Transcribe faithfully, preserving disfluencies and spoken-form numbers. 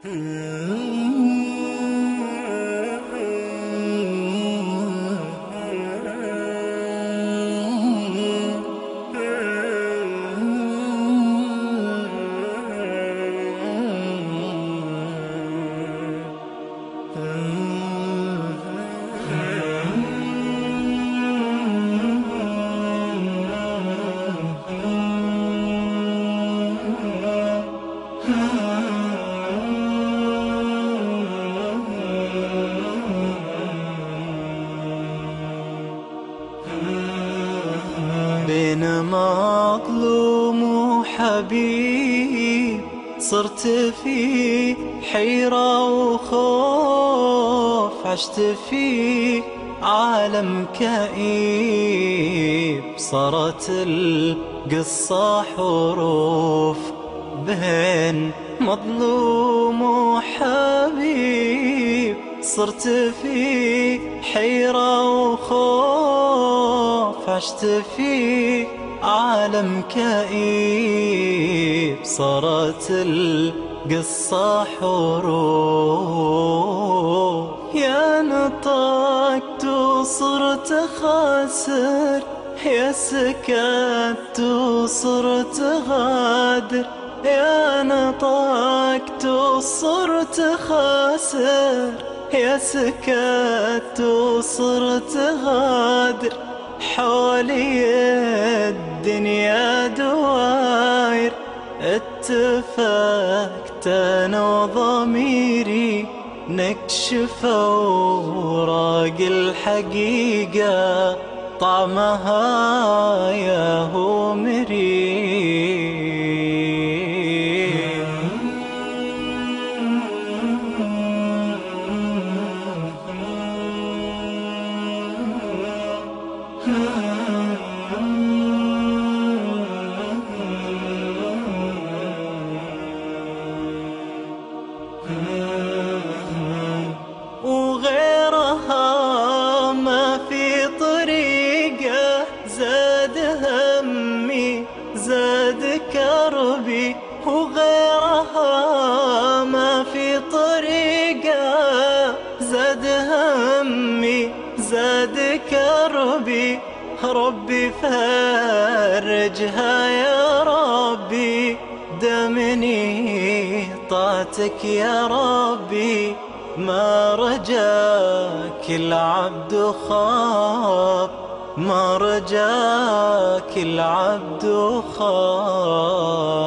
بين مظلوم وحبيب صرت في حيرة وخوف، عشت في عالم كئيب، صارت القصة حروف بين مظلوم وحبيب. صرت في حيرة وخوف، عشت في عالم كئيب، صارت القصة حروف. يا نطقت وصرت خاسر، يا سكت وصرت غادر، يا نطقت وصرت خاسر، يا سكت وصرت غادر. حولي الدنيا دواير، اتفقت انا وضميري نكشف اوراق الحقيقة، طعمها يا هو مرير. وغيرها ما في طريقة، زاد همي زاد كربي. وغيرها ما في طريقة، زاد همي زاد كربي. ربي فرجها يا ربي، دمني طاعتك يا ربي. ما رجاك العبد خاب، ما رجاك العبد خاب.